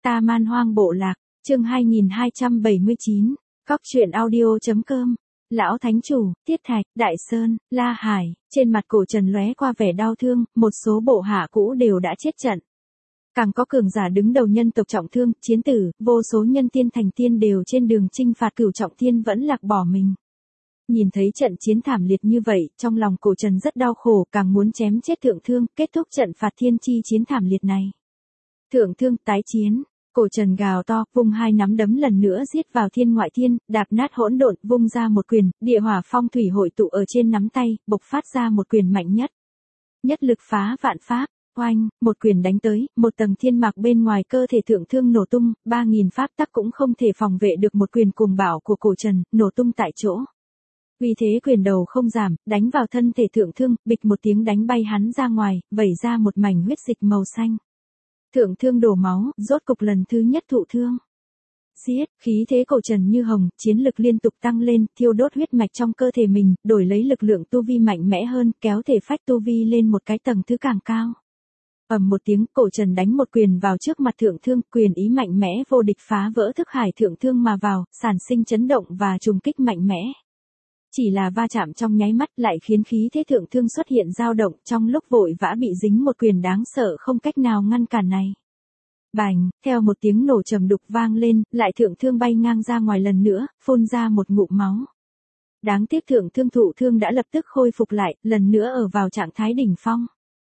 Ta Man Hoang Bộ Lạc, chương 2279, Cóc truyện audio.com. Lão Thánh Chủ, Tiết Thạch, Đại Sơn, La Hải, trên mặt Cổ Trần lóe qua vẻ đau thương, một số bộ hạ cũ đều đã chết trận. Càng có cường giả đứng đầu nhân tộc trọng thương, chiến tử, vô số nhân tiên thành tiên đều trên đường chinh phạt Cửu Trọng Thiên vẫn lạc bỏ mình. Nhìn thấy trận chiến thảm liệt như vậy, trong lòng Cổ Trần rất đau khổ, càng muốn chém chết Thượng Thương, kết thúc trận phạt thiên chi chiến thảm liệt này. Thượng Thương tái chiến, Cổ Trần gào to, vung hai nắm đấm lần nữa giết vào thiên ngoại thiên, đạp nát hỗn độn, vung ra một quyền, địa hỏa phong thủy hội tụ ở trên nắm tay, bộc phát ra một quyền mạnh nhất. Nhất lực phá vạn pháp, oanh, một quyền đánh tới, một tầng thiên mạc bên ngoài cơ thể Thượng Thương nổ tung, 3000 pháp tắc cũng không thể phòng vệ được một quyền cuồng bạo của Cổ Trần, nổ tung tại chỗ. Vì thế quyền đầu không giảm, đánh vào thân thể Thượng Thương, bịch một tiếng đánh bay hắn ra ngoài, vẩy ra một mảnh huyết dịch màu xanh. Thượng Thương đổ máu, rốt cục lần thứ nhất thụ thương. Giết, khí thế Cổ Trần như hồng, chiến lực liên tục tăng lên, thiêu đốt huyết mạch trong cơ thể mình, đổi lấy lực lượng tu vi mạnh mẽ hơn, kéo thể phách tu vi lên một cái tầng thứ càng cao. Ầm một tiếng, Cổ Trần đánh một quyền vào trước mặt Thượng Thương, quyền ý mạnh mẽ vô địch phá vỡ thức hải Thượng Thương mà vào, sản sinh chấn động và trùng kích mạnh mẽ. Chỉ là va chạm trong nháy mắt lại khiến khí thế Thượng Thương xuất hiện dao động, trong lúc vội vã bị dính một quyền đáng sợ không cách nào ngăn cản này. Bành, theo một tiếng nổ trầm đục vang lên, lại Thượng Thương bay ngang ra ngoài lần nữa, phun ra một ngụm máu. Đáng tiếc Thượng Thương thụ thương đã lập tức khôi phục lại, lần nữa ở vào trạng thái đỉnh phong.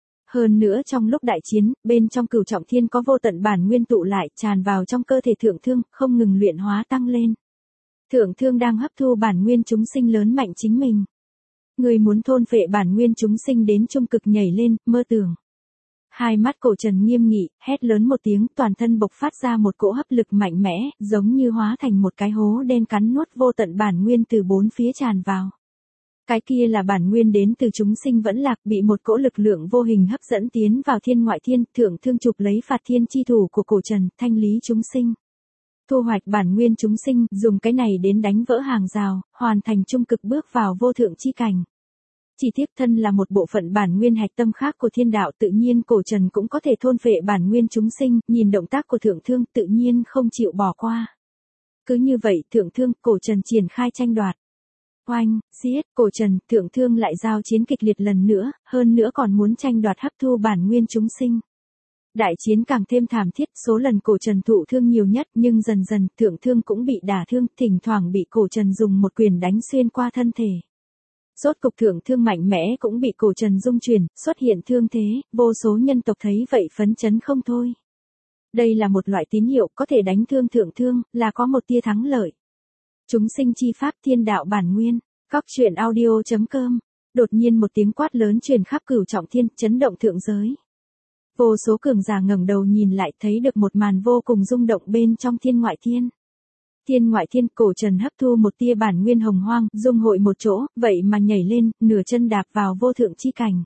Hơn nữa trong lúc đại chiến, bên trong Cửu Trọng Thiên có vô tận bản nguyên tụ lại, tràn vào trong cơ thể Thượng Thương, không ngừng luyện hóa tăng lên. Thượng Thương đang hấp thu bản nguyên chúng sinh lớn mạnh chính mình. Người muốn thôn phệ bản nguyên chúng sinh đến trung cực nhảy lên, mơ tưởng. Hai mắt Cổ Trần nghiêm nghị, hét lớn một tiếng, toàn thân bộc phát ra một cỗ hấp lực mạnh mẽ, giống như hóa thành một cái hố đen cắn nuốt vô tận bản nguyên từ bốn phía tràn vào. Cái kia là bản nguyên đến từ chúng sinh vẫn lạc, bị một cỗ lực lượng vô hình hấp dẫn tiến vào thiên ngoại thiên, Thượng Thương chụp lấy phạt thiên chi thủ của Cổ Trần, thanh lý chúng sinh. Thu hoạch bản nguyên chúng sinh, dùng cái này đến đánh vỡ hàng rào, hoàn thành trung cực bước vào vô thượng chi cảnh. Chỉ tiếc thân là một bộ phận bản nguyên hạch tâm khác của thiên đạo, tự nhiên Cổ Trần cũng có thể thôn phệ bản nguyên chúng sinh, nhìn động tác của Thượng Thương tự nhiên không chịu bỏ qua. Cứ như vậy Thượng Thương, Cổ Trần triển khai tranh đoạt. Oanh, giết, Cổ Trần, Thượng Thương lại giao chiến kịch liệt lần nữa, hơn nữa còn muốn tranh đoạt hấp thu bản nguyên chúng sinh. Đại chiến càng thêm thảm thiết, số lần Cổ Trần thụ thương nhiều nhất, nhưng dần dần Thượng Thương cũng bị đả thương, thỉnh thoảng bị Cổ Trần dùng một quyền đánh xuyên qua thân thể. Rốt cục Thượng Thương mạnh mẽ cũng bị Cổ Trần dung chuyển, xuất hiện thương thế, vô số nhân tộc thấy vậy phấn chấn không thôi. Đây là một loại tín hiệu, có thể đánh thương Thượng Thương, là có một tia thắng lợi. Chúng sinh chi pháp thiên đạo bản nguyên, Cóc truyện audio.com. Đột nhiên một tiếng quát lớn truyền khắp Cửu Trọng Thiên, chấn động thượng giới. Vô số cường giả ngẩng đầu nhìn lại, thấy được một màn vô cùng rung động bên trong thiên ngoại thiên. Thiên ngoại thiên, Cổ Trần hấp thu một tia bản nguyên hồng hoang, dung hội một chỗ, vậy mà nhảy lên, nửa chân đạp vào vô thượng chi cảnh.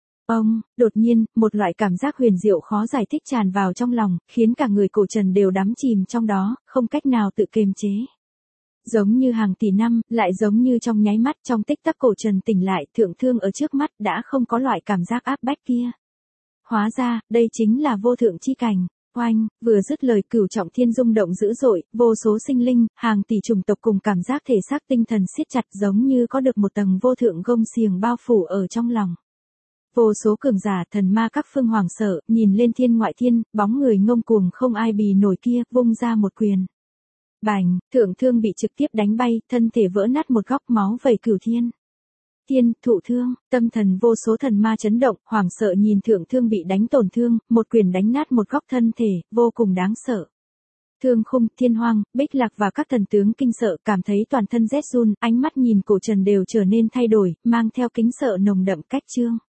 Đột nhiên, một loại cảm giác huyền diệu khó giải thích tràn vào trong lòng, khiến cả người Cổ Trần đều đắm chìm trong đó, không cách nào tự kiềm chế. Giống như hàng tỷ năm, lại giống như trong nháy mắt, trong tích tắc Cổ Trần tỉnh lại, Thượng Thương ở trước mắt đã không có loại cảm giác áp bách kia. Hóa ra, đây chính là vô thượng chi cảnh. Oanh, vừa dứt lời Cửu Trọng Thiên rung động dữ dội, vô số sinh linh, hàng tỷ chủng tộc cùng cảm giác thể xác tinh thần siết chặt, giống như có được một tầng vô thượng gông xiềng bao phủ ở trong lòng. Vô số cường giả thần ma các phương hoàng sợ, nhìn lên thiên ngoại thiên, bóng người ngông cuồng không ai bì nổi kia, vung ra một quyền. Bành, Thượng Thương bị trực tiếp đánh bay, thân thể vỡ nát một góc, máu vẩy cửu thiên. Thiên, thụ thương, tâm thần vô số thần ma chấn động, hoảng sợ nhìn Thượng Thương bị đánh tổn thương, một quyền đánh nát một góc thân thể, vô cùng đáng sợ. Thương Khung, Thiên Hoang, Bích Lạc và các thần tướng kinh sợ, cảm thấy toàn thân rét run, ánh mắt nhìn Cổ Trần đều trở nên thay đổi, mang theo kính sợ nồng đậm cách trương.